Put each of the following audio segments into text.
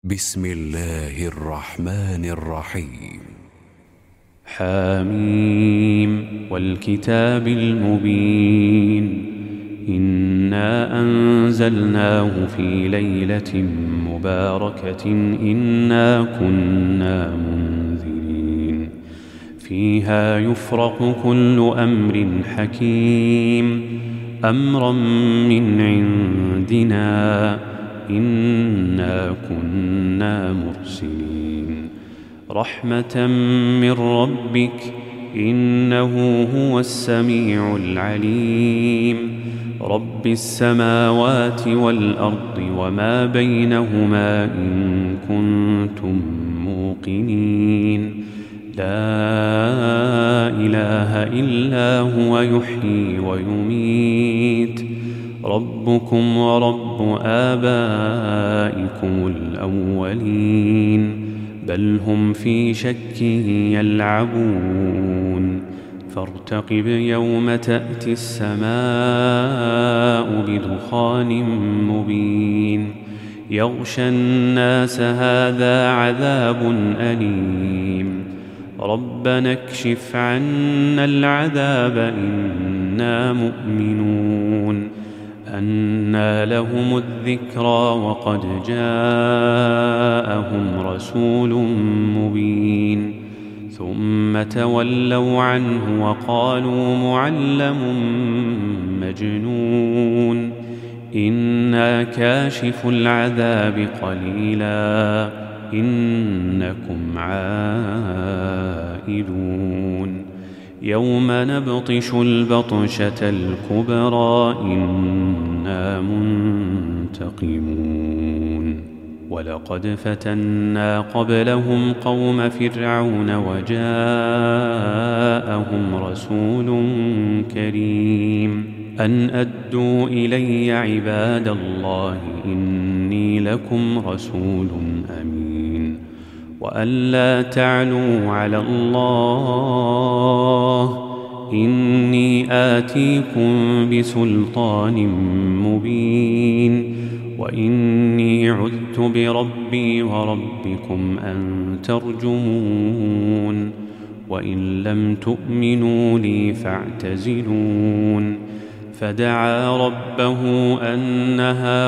بسم الله الرحمن الرحيم. حاميم والكتاب المبين إنا أنزلناه في ليلة مباركة إنا كنا منذرين فيها يفرق كل أمر حكيم أمرا من عندنا إنا كنا مرسلين رحمة من ربك إنه هو السميع العليم رب السماوات والأرض وما بينهما إن كنتم موقنين لا إله إلا هو يحيي ويميت ربكم ورب آبائكم الأولين بل هم في شك يلعبون فارتقب يوم تأتي السماء بدخان مبين يغشى الناس هذا عذاب أليم ربنا اكشف عنا العذاب إنا مؤمنون أنى لهم الذكرى وقد جاءهم رسول مبين ثم تولوا عنه وقالوا معلم مجنون إنا كاشف العذاب قليلا إنكم عائدون يوم نبطش البطشة الكبرى إنا منتقمون ولقد فتنا قبلهم قوم فرعون وجاءهم رسول كريم أن أدوا إلي عباد الله إني لكم رسول أمين وأن لا تعلوا على الله إني آتيكم بسلطان مبين وإني عذت بربي وربكم أن ترجمون وإن لم تؤمنوا لي فاعتزلون فدعا ربه أن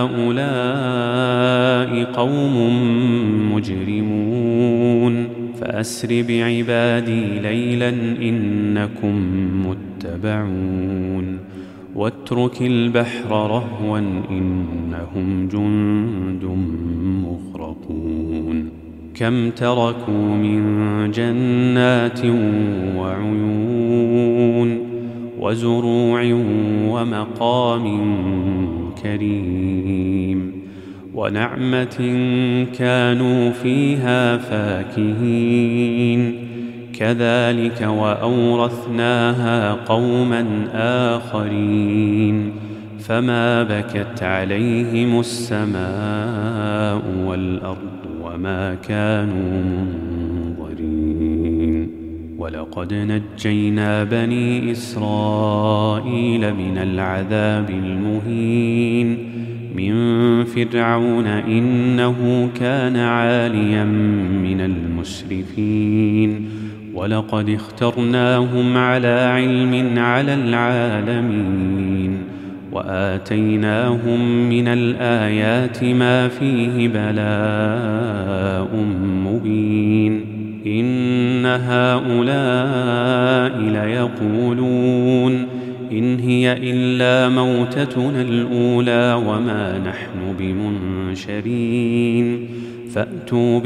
هؤلاء قوم مجرمون فأسر بعبادي ليلا إنكم متبعون واترك البحر رهوا إنهم جند مغرقون كم تركوا من جنات وعيون وزروع ومقام كريم ونعمة كانوا فيها فاكهين كذلك وأورثناها قوما آخرين فما بكت عليهم السماء والأرض وما كانوا منظرين ولقد نجينا بني إسرائيل من العذاب المهين من فرعون إنه كان عاليا من المسرفين ولقد اخترناهم على علم على العالمين وآتيناهم من الآيات ما فيه بلاء مبين إن هؤلاء ليقولون إن هي إلا موتتنا الأولى وما نحن بمنشرين فأتوا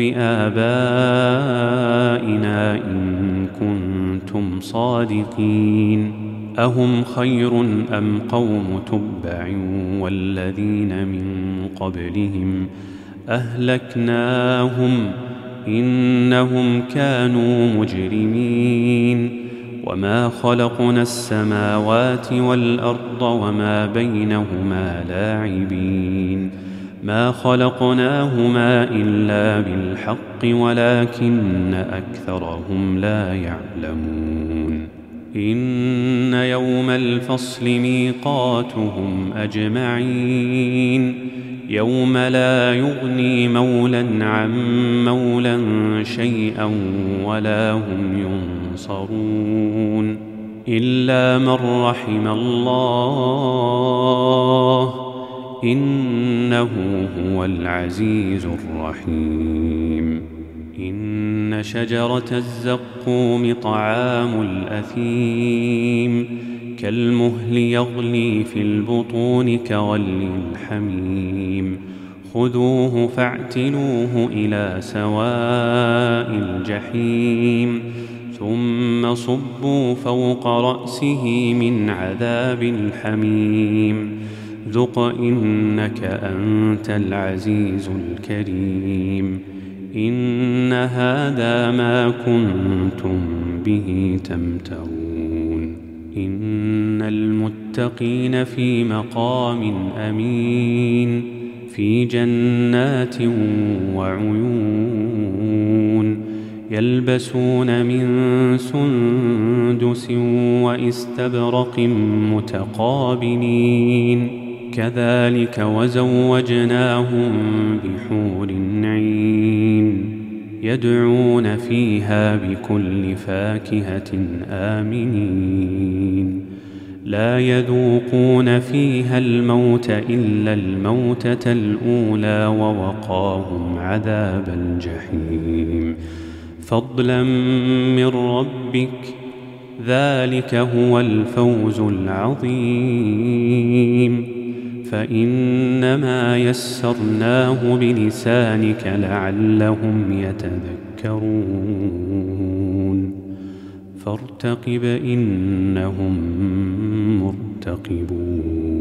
بآبائنا إن كنتم صادقين أهم خير أم قوم تبع والذين من قبلهم أهلكناهم إنهم كانوا مجرمين وما خلقنا السماوات والأرض وما بينهما لاعبين ما خلقناهما إلا بالحق ولكن أكثرهم لا يعلمون إن يوم الفصل ميقاتهم أجمعين يوم لا يغني مولى عن مولى شيئا ولا هم ينصرون إلا من رحم الله إنه هو العزيز الرحيم إن شجرة الزقوم طعام الأثيم كالمهل يغلي في البطون كغلي الحميم خذوه فاعتلوه إلى سواء الجحيم ثم صبوا فوق رأسه من عذاب الحميم ذق إنك أنت العزيز الكريم إن هذا ما كنتم به تمترون إن المتقين في مقام أمين في جنات وعيون يلبسون من سندس واستبرق متقابلين كذلك وزوجناهم بحور عين يدعون فيها بكل فاكهة آمنين لا يذوقون فيها الموت إلا الموتة الأولى ووقاهم عذاب الجحيم فضلا من ربك ذلك هو الفوز العظيم فإنما يسرناه بلسانك لعلهم يتذكرون فارتقب إنهم مرتقبون